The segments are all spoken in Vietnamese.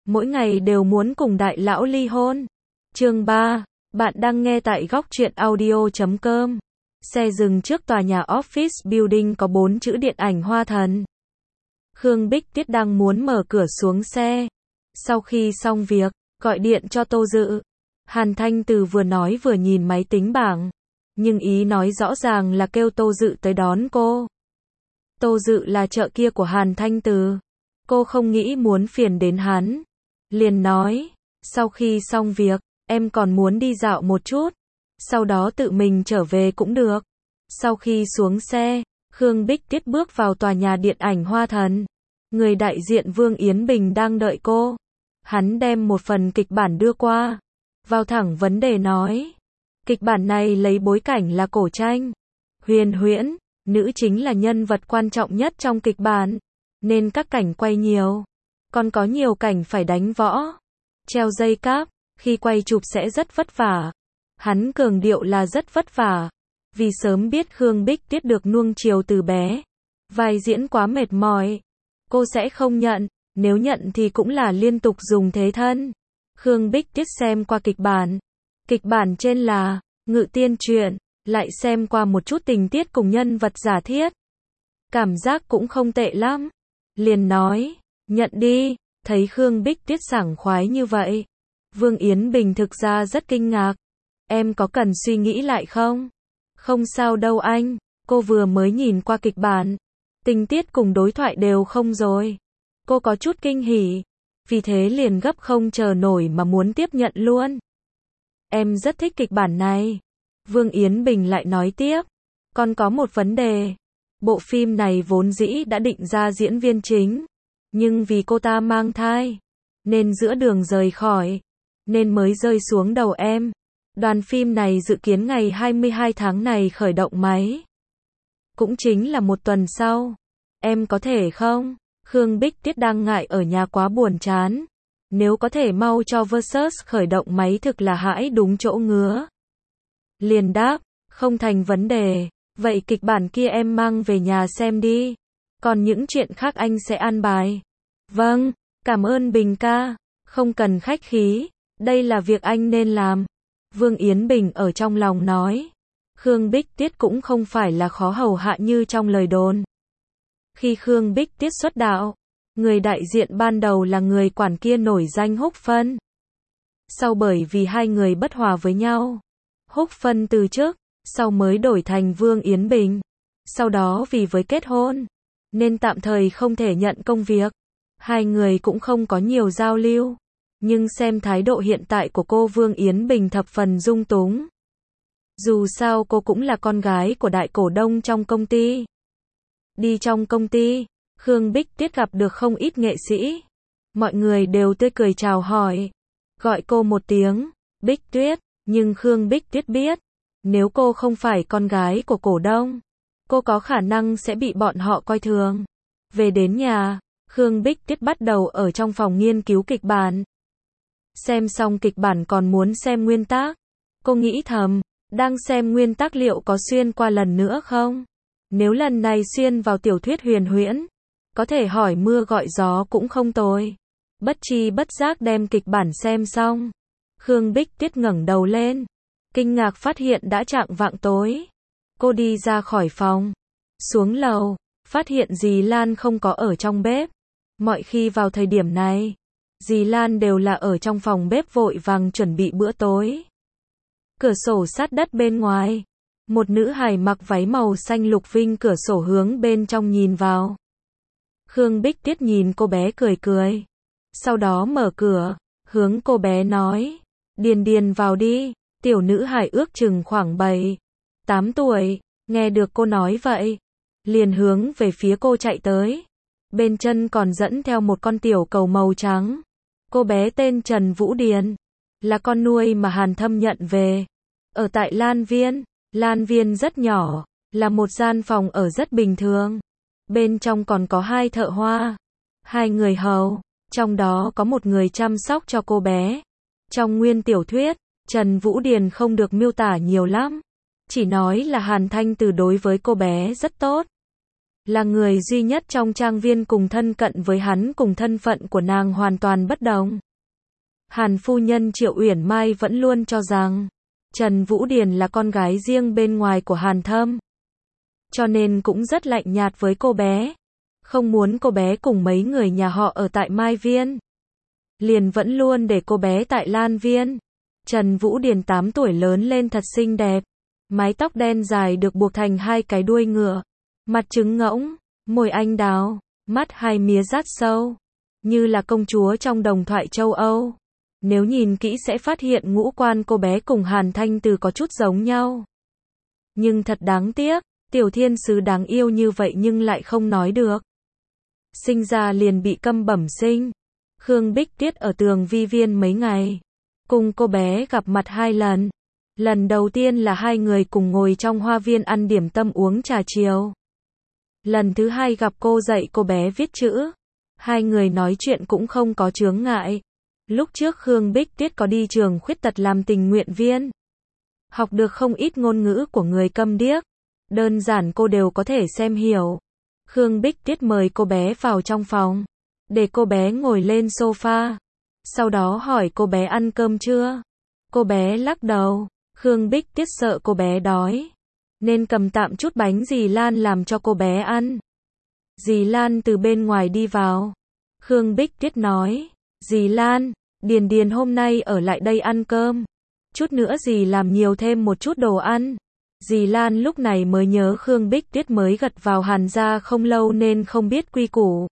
mỗi ngày đều muốn cùng đại lão ly hôn. Chương 3, bạn đang nghe tại góc truyện audio.com. Xe dừng trước tòa nhà office building có 4 chữ điện ảnh Hoa Thần. Khương Bích Tuyết đang muốn mở cửa xuống xe. Sau khi xong việc, gọi điện cho Tô Dự. Hàn Thanh Từ vừa nói vừa nhìn máy tính bảng. Nhưng ý nói rõ ràng là kêu Tô Dự tới đón cô. Tô Dự là trợ kia của Hàn Thanh Từ. Cô không nghĩ muốn phiền đến hắn. Liền nói, sau khi xong việc, em còn muốn đi dạo một chút. Sau đó tự mình trở về cũng được. Sau khi xuống xe, Khương Bích Tuyết bước vào tòa nhà điện ảnh Hoa Thần. Người đại diện Vương Yến Bình đang đợi cô. Hắn đem một phần kịch bản đưa qua. Vào thẳng vấn đề nói. Kịch bản này lấy bối cảnh là cổ tranh. Huyền huyễn, nữ chính là nhân vật quan trọng nhất trong kịch bản. Nên các cảnh quay nhiều. Còn có nhiều cảnh phải đánh võ. Treo dây cáp, khi quay chụp sẽ rất vất vả. Hắn cường điệu là rất vất vả. Vì sớm biết Khương Bích Tuyết được nuông chiều từ bé. Vai diễn quá mệt mỏi. Cô sẽ không nhận, nếu nhận thì cũng là liên tục dùng thế thân. Khương Bích Tuyết xem qua kịch bản. Kịch bản trên là Ngự Tiên Truyện, lại xem qua một chút tình tiết cùng nhân vật giả thiết. Cảm giác cũng không tệ lắm. Liền nói, nhận đi, thấy Khương Bích Tuyết sảng khoái như vậy. Vương Yến Bình thực ra rất kinh ngạc. Em có cần suy nghĩ lại không? Không sao đâu anh, cô vừa mới nhìn qua kịch bản. Tình tiết cùng đối thoại đều không rồi. Cô có chút kinh hỉ. Vì thế liền gấp không chờ nổi mà muốn tiếp nhận luôn. Em rất thích kịch bản này. Vương Yến Bình lại nói tiếp. Còn có một vấn đề. Bộ phim này vốn dĩ đã định ra diễn viên chính. Nhưng vì cô ta mang thai. Nên giữa đường rời khỏi. Nên mới rơi xuống đầu em. Đoàn phim này dự kiến ngày 22 tháng này khởi động máy. Cũng chính là một tuần sau. Em có thể không? Khương Bích Tuyết đang ngại ở nhà quá buồn chán. Nếu có thể mau cho Versus khởi động máy thực là hãi đúng chỗ ngứa. Liền đáp, không thành vấn đề. Vậy kịch bản kia em mang về nhà xem đi. Còn những chuyện khác anh sẽ an bài. Vâng, cảm ơn Bình ca. Không cần khách khí. Đây là việc anh nên làm. Vương Yến Bình ở trong lòng nói. Khương Bích Tuyết cũng không phải là khó hầu hạ như trong lời đồn. Khi Khương Bích Tuyết xuất đạo, người đại diện ban đầu là người quản kia nổi danh Húc Phân. Sau bởi vì hai người bất hòa với nhau, Húc Phân từ chức, sau mới đổi thành Vương Yến Bình. Sau đó vì với kết hôn, nên tạm thời không thể nhận công việc. Hai người cũng không có nhiều giao lưu. Nhưng xem thái độ hiện tại của cô Vương Yến Bình thập phần dung túng. Dù sao cô cũng là con gái của đại cổ đông trong công ty. Đi trong công ty, Khương Bích Tuyết gặp được không ít nghệ sĩ. Mọi người đều tươi cười chào hỏi. Gọi cô một tiếng, Bích Tuyết. Nhưng Khương Bích Tuyết biết, nếu cô không phải con gái của cổ đông, cô có khả năng sẽ bị bọn họ coi thường. Về đến nhà, Khương Bích Tuyết bắt đầu ở trong phòng nghiên cứu kịch bản. Xem xong kịch bản còn muốn xem nguyên tác. Cô nghĩ thầm, đang xem nguyên tác liệu có xuyên qua lần nữa không? Nếu lần này xuyên vào tiểu thuyết huyền huyễn, có thể hỏi mưa gọi gió cũng không tồi. Bất tri bất giác đem kịch bản xem xong. Khương Bích Tuyết ngẩng đầu lên. Kinh ngạc phát hiện đã chạng vạng tối. Cô đi ra khỏi phòng. Xuống lầu, phát hiện dì Lan không có ở trong bếp. Mọi khi vào thời điểm này, dì Lan đều là ở trong phòng bếp vội vàng chuẩn bị bữa tối. Cửa sổ sát đất bên ngoài. Một nữ hài mặc váy màu xanh lục vinh cửa sổ hướng bên trong nhìn vào. Khương Bích Tuyết nhìn cô bé cười cười. Sau đó mở cửa, hướng cô bé nói. Điền điền vào đi. Tiểu nữ hài ước chừng khoảng 7, 8 tuổi. Nghe được cô nói vậy, liền hướng về phía cô chạy tới. Bên chân còn dẫn theo một con tiểu cầu màu trắng. Cô bé tên Trần Vũ Điền. Là con nuôi mà Hàn Thâm nhận về. Ở tại Lan Viên. Lan Viên rất nhỏ. Là một gian phòng ở rất bình thường. Bên trong còn có 2 thợ hoa. 2 người hầu. Trong đó có một người chăm sóc cho cô bé. Trong nguyên tiểu thuyết, Trần Vũ Điền không được miêu tả nhiều lắm. Chỉ nói là Hàn Thanh Từ đối với cô bé rất tốt. là người duy nhất trong trang viên cùng thân cận với hắn cùng thân phận của nàng hoàn toàn bất đồng. Hàn phu nhân Triệu Uyển Mai vẫn luôn cho rằng, Trần Vũ Điền là con gái riêng bên ngoài của Hàn Thâm. Cho nên cũng rất lạnh nhạt với cô bé. Không muốn cô bé cùng mấy người nhà họ ở tại Mai Viên. Liền vẫn luôn để cô bé tại Lan Viên. Trần Vũ Điền 8 tuổi lớn lên thật xinh đẹp. Mái tóc đen dài được buộc thành 2 cái đuôi ngựa. Mặt trứng ngỗng, môi anh đào, mắt 2 mía rát sâu. Như là công chúa trong đồng thoại châu Âu. Nếu nhìn kỹ sẽ phát hiện ngũ quan cô bé cùng Hàn Thanh Từ có chút giống nhau. Nhưng thật đáng tiếc, tiểu thiên sứ đáng yêu như vậy nhưng lại không nói được. Sinh ra liền bị câm bẩm sinh. Khương Bích Tiết ở Tường Vi Viên mấy ngày. Cùng cô bé gặp mặt 2 lần. Lần đầu tiên là 2 người cùng ngồi trong hoa viên ăn điểm tâm uống trà chiều. Lần thứ 2 gặp cô dạy cô bé viết chữ. 2 người nói chuyện cũng không có chướng ngại. Lúc trước Khương Bích Tiết có đi trường khuyết tật làm tình nguyện viên. Học được không ít ngôn ngữ của người câm điếc. Đơn giản cô đều có thể xem hiểu. Khương Bích Tiết mời cô bé vào trong phòng. Để cô bé ngồi lên sofa. Sau đó hỏi cô bé ăn cơm chưa. Cô bé lắc đầu. Khương Bích Tiết sợ cô bé đói. Nên cầm tạm chút bánh dì Lan làm cho cô bé ăn. Dì Lan từ bên ngoài đi vào. Khương Bích Tiết nói. Dì Lan, Điền Điền hôm nay ở lại đây ăn cơm. Chút nữa dì làm nhiều thêm một chút đồ ăn. Dì Lan lúc này mới nhớ Khương Bích Tiết mới gật vào Hàn gia không lâu nên không biết quy củ.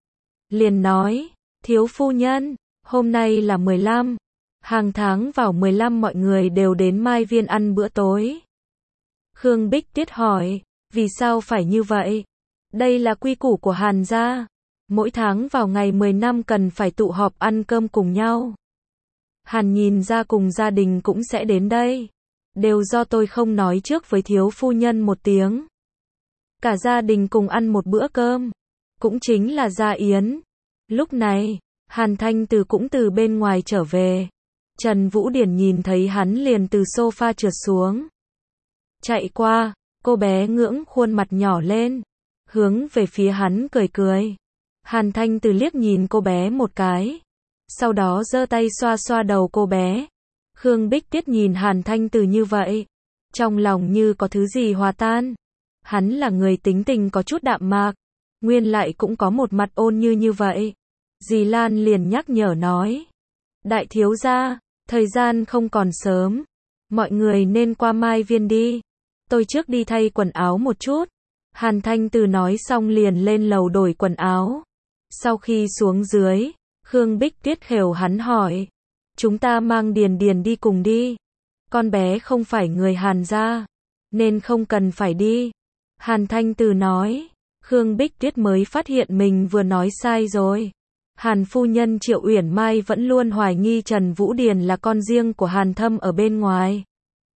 Liền nói, thiếu phu nhân, hôm nay là 15. Hàng tháng vào 15 mọi người đều đến Mai Viên ăn bữa tối. Khương Bích Tiết hỏi, vì sao phải như vậy? Đây là quy củ của Hàn gia. Mỗi tháng vào ngày 10 năm cần phải tụ họp ăn cơm cùng nhau. Hàn nhìn ra cùng gia đình cũng sẽ đến đây. Đều do tôi không nói trước với thiếu phu nhân một tiếng. Cả gia đình cùng ăn một bữa cơm. Cũng chính là gia yến. Lúc này, Hàn Thanh Từ cũng từ bên ngoài trở về. Trần Vũ Điển nhìn thấy hắn liền từ sofa trượt xuống. Chạy qua, cô bé ngưỡng khuôn mặt nhỏ lên. Hướng về phía hắn cười cười. Hàn Thanh Từ liếc nhìn cô bé một cái. Sau đó giơ tay xoa xoa đầu cô bé. Khương Bích Tiết nhìn Hàn Thanh Từ như vậy. Trong lòng như có thứ gì hòa tan. Hắn là người tính tình có chút đạm mạc. Nguyên lại cũng có một mặt ôn như vậy. Dì Lan liền nhắc nhở nói. Đại thiếu gia, thời gian không còn sớm. Mọi người nên qua Mai Viên đi. Tôi trước đi thay quần áo một chút. Hàn Thanh Từ nói xong liền lên lầu đổi quần áo. Sau khi xuống dưới, Khương Bích Tiết khều hắn hỏi. Chúng ta mang Điền Điền đi cùng đi. Con bé không phải người Hàn gia, nên không cần phải đi. Hàn Thanh Từ nói. Khương Bích Tiết mới phát hiện mình vừa nói sai rồi. Hàn phu nhân Triệu Uyển Mai vẫn luôn hoài nghi Trần Vũ Điền là con riêng của Hàn Thâm ở bên ngoài.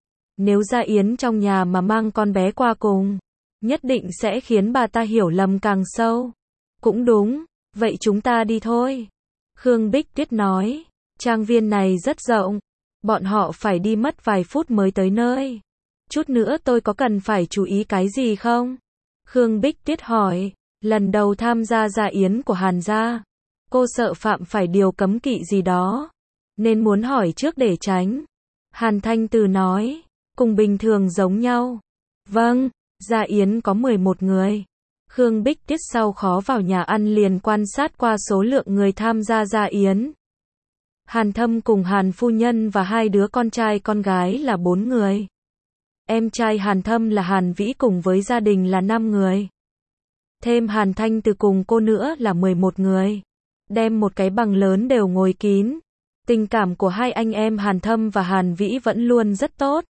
Nếu gia yến trong nhà mà mang con bé qua cùng, nhất định sẽ khiến bà ta hiểu lầm càng sâu. Cũng đúng, vậy chúng ta đi thôi. Khương Bích Tiết nói, trang viên này rất rộng, bọn họ phải đi mất vài phút mới tới nơi. Chút nữa tôi có cần phải chú ý cái gì không? Khương Bích Tiết hỏi, lần đầu tham gia dạ yến của Hàn gia, cô sợ phạm phải điều cấm kỵ gì đó, nên muốn hỏi trước để tránh. Hàn Thanh Từ nói, cùng bình thường giống nhau. Vâng, dạ yến có 11 người. Khương Bích Tiết sau khó vào nhà ăn liền quan sát qua số lượng người tham gia dạ yến. Hàn Thâm cùng Hàn phu nhân và 2 đứa con trai con gái là 4 người. Em trai Hàn Thâm là Hàn Vĩ cùng với gia đình là 5 người. Thêm Hàn Thanh Từ cùng cô nữa là 11 người. Đem một cái bằng lớn đều ngồi kín. Tình cảm của 2 anh em Hàn Thâm và Hàn Vĩ vẫn luôn rất tốt.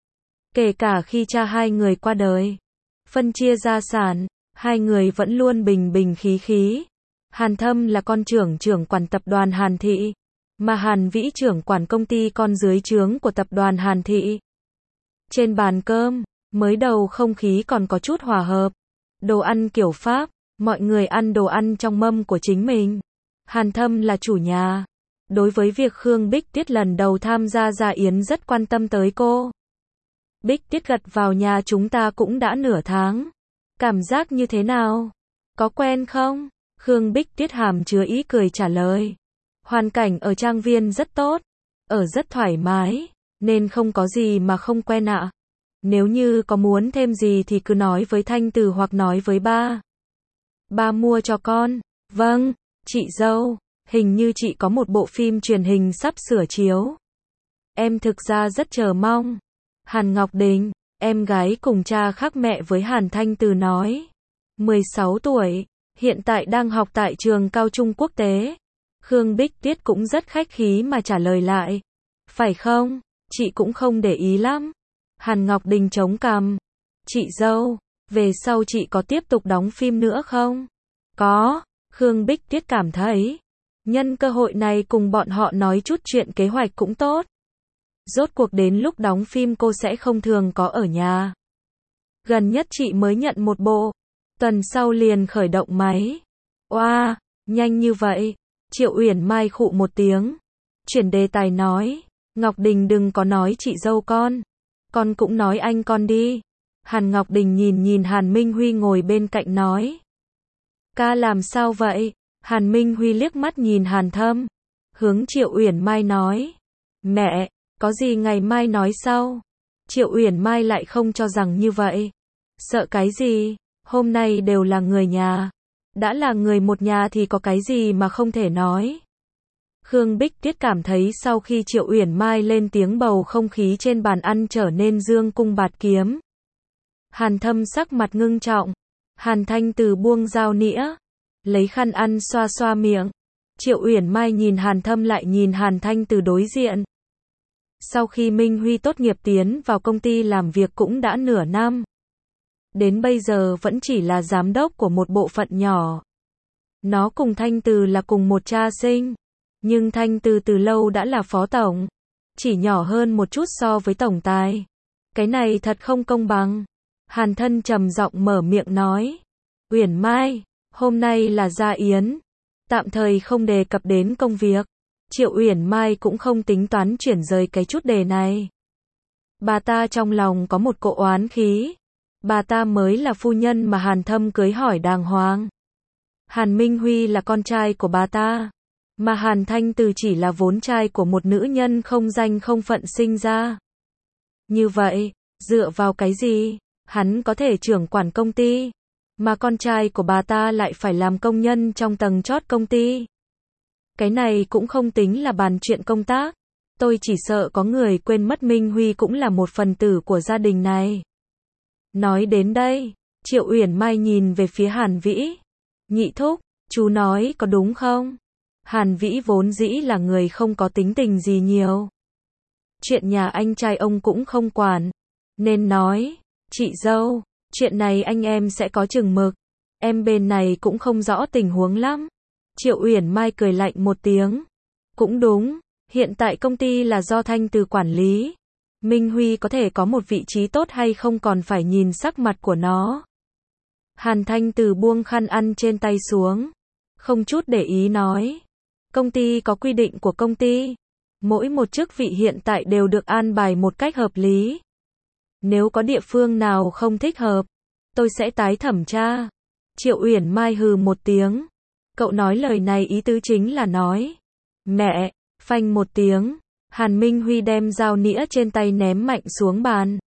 Kể cả khi cha 2 người qua đời. Phân chia gia sản, 2 người vẫn luôn bình bình khí khí. Hàn Thâm là con trưởng quản tập đoàn Hàn Thị. Mà Hàn Vĩ trưởng quản công ty con dưới trướng của tập đoàn Hàn Thị. Trên bàn cơm, mới đầu không khí còn có chút hòa hợp. Đồ ăn kiểu Pháp, mọi người ăn đồ ăn trong mâm của chính mình. Hàn Thâm là chủ nhà. Đối với việc Khương Bích Tiết lần đầu tham gia dạ yến rất quan tâm tới cô. Bích Tiết gật vào nhà chúng ta cũng đã nửa tháng. Cảm giác như thế nào? Có quen không? Khương Bích Tuyết hàm chứa ý cười trả lời. Hoàn cảnh ở trang viên rất tốt, ở rất thoải mái, nên không có gì mà không quen ạ. Nếu như có muốn thêm gì thì cứ nói với Thanh Từ hoặc nói với ba. Ba mua cho con. Vâng, chị dâu, hình như chị có một bộ phim truyền hình sắp sửa chiếu. Em thực ra rất chờ mong. Hàn Ngọc Đình, em gái cùng cha khác mẹ với Hàn Thanh Từ nói. 16 tuổi, hiện tại đang học tại trường cao trung quốc tế. Khương Bích Tuyết cũng rất khách khí mà trả lời lại. Phải không, chị cũng không để ý lắm. Hàn Ngọc Đình chống cằm. Chị dâu, về sau chị có tiếp tục đóng phim nữa không? Có, Khương Bích Tuyết cảm thấy. Nhân cơ hội này cùng bọn họ nói chút chuyện kế hoạch cũng tốt. Rốt cuộc đến lúc đóng phim cô sẽ không thường có ở nhà. Gần nhất chị mới nhận một bộ. Tuần sau liền khởi động máy. Oa, nhanh như vậy. Triệu Uyển Mai khụ một tiếng. Chuyển đề tài nói. Ngọc Đình đừng có nói chị dâu con cũng nói anh con đi. Hàn Ngọc Đình nhìn Hàn Minh Huy ngồi bên cạnh nói. Ca làm sao vậy? Hàn Minh Huy liếc mắt nhìn Hàn Thâm. Hướng Triệu Uyển Mai nói. Mẹ, có gì ngày mai nói sau. Triệu Uyển Mai lại không cho rằng như vậy. Sợ cái gì? Hôm nay đều là người nhà. Đã là người một nhà thì có cái gì mà không thể nói. Khương Bích Tuyết cảm thấy sau khi Triệu Uyển Mai lên tiếng bầu không khí trên bàn ăn trở nên dương cung bạt kiếm. Hàn Thâm sắc mặt ngưng trọng. Hàn Thanh Từ buông dao nĩa. Lấy khăn ăn xoa xoa miệng. Triệu Uyển Mai nhìn Hàn Thâm lại nhìn Hàn Thanh Từ đối diện. Sau khi Minh Huy tốt nghiệp tiến vào công ty làm việc cũng đã nửa năm. Đến bây giờ vẫn chỉ là giám đốc của một bộ phận nhỏ. Nó cùng Thanh Từ là cùng một cha sinh. Nhưng Thanh Từ từ lâu đã là phó tổng. Chỉ nhỏ hơn một chút so với tổng tài. Cái này thật không công bằng. Hàn Thân trầm giọng mở miệng nói. Uyển Mai, hôm nay là gia yến. Tạm thời không đề cập đến công việc. Triệu Uyển Mai cũng không tính toán chuyển rời cái chút đề này. Bà ta trong lòng có một cỗ oán khí. Bà ta mới là phu nhân mà Hàn Thâm cưới hỏi đàng hoàng. Hàn Minh Huy là con trai của bà ta. Mà Hàn Thanh Từ chỉ là vốn trai của một nữ nhân không danh không phận sinh ra. Như vậy, dựa vào cái gì? Hắn có thể trưởng quản công ty. Mà con trai của bà ta lại phải làm công nhân trong tầng chót công ty. Cái này cũng không tính là bàn chuyện công tác. Tôi chỉ sợ có người quên mất Minh Huy cũng là một phần tử của gia đình này. Nói đến đây, Triệu Uyển Mai nhìn về phía Hàn Vĩ. Nhị thúc, chú nói có đúng không? Hàn Vĩ vốn dĩ là người không có tính tình gì nhiều. Chuyện nhà anh trai ông cũng không quản. Nên nói, chị dâu, chuyện này anh em sẽ có chừng mực. Em bên này cũng không rõ tình huống lắm. Triệu Uyển Mai cười lạnh một tiếng. Cũng đúng, hiện tại công ty là do Thanh Từ quản lý. Minh Huy có thể có một vị trí tốt hay không còn phải nhìn sắc mặt của nó. Hàn Thanh Từ buông khăn ăn trên tay xuống. Không chút để ý nói. Công ty có quy định của công ty. Mỗi một chức vị hiện tại đều được an bài một cách hợp lý. Nếu có địa phương nào không thích hợp, tôi sẽ tái thẩm tra. Triệu Uyển Mai hừ một tiếng. Cậu nói lời này ý tứ chính là nói. Mẹ, phanh một tiếng. Hàn Minh Huy đem dao nĩa trên tay ném mạnh xuống bàn.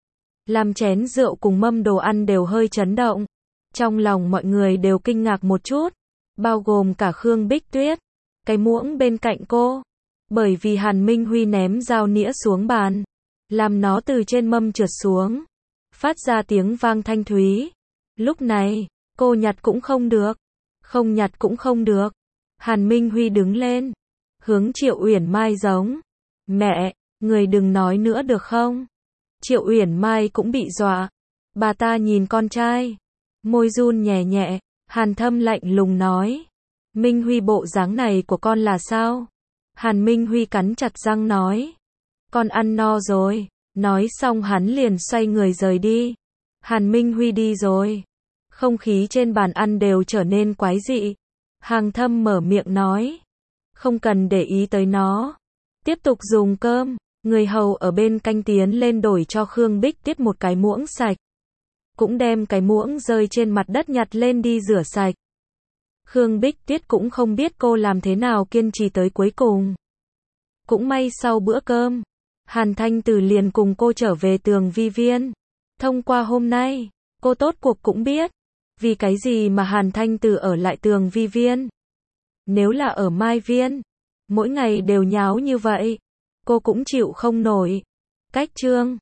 Làm chén rượu cùng mâm đồ ăn đều hơi chấn động. Trong lòng mọi người đều kinh ngạc một chút. Bao gồm cả Khương Bích Tuyết. Cái muỗng bên cạnh cô. Bởi vì Hàn Minh Huy ném dao nĩa xuống bàn. Làm nó từ trên mâm trượt xuống. Phát ra tiếng vang thanh thúy. Lúc này, cô nhặt cũng không được. Không nhặt cũng không được. Hàn Minh Huy đứng lên. Hướng Triệu Uyển Mai giống. Mẹ, người đừng nói nữa được không? Triệu Uyển Mai cũng bị dọa. Bà ta nhìn con trai. Môi run nhẹ nhẹ. Hàn Thâm lạnh lùng nói. Minh Huy bộ dáng này của con là sao? Hàn Minh Huy cắn chặt răng nói. Con ăn no rồi. Nói xong hắn liền xoay người rời đi. Hàn Minh Huy đi rồi. Không khí trên bàn ăn đều trở nên quái dị. Hàn Thâm mở miệng nói. Không cần để ý tới nó. Tiếp tục dùng cơm. Người hầu ở bên canh tiến lên đổi cho Khương Bích Tuyết một cái muỗng sạch. cũng đem cái muỗng rơi trên mặt đất nhặt lên đi rửa sạch. Khương Bích Tuyết cũng không biết cô làm thế nào kiên trì tới cuối cùng. Cũng may sau bữa cơm, Hàn Thanh Tử liền cùng cô trở về Tường Vi Viên. Thông qua hôm nay, cô tốt cuộc cũng biết, vì cái gì mà Hàn Thanh Tử ở lại Tường Vi Viên. Nếu là ở Mai Viên, mỗi ngày đều nháo như vậy, cô cũng chịu không nổi. Cách chương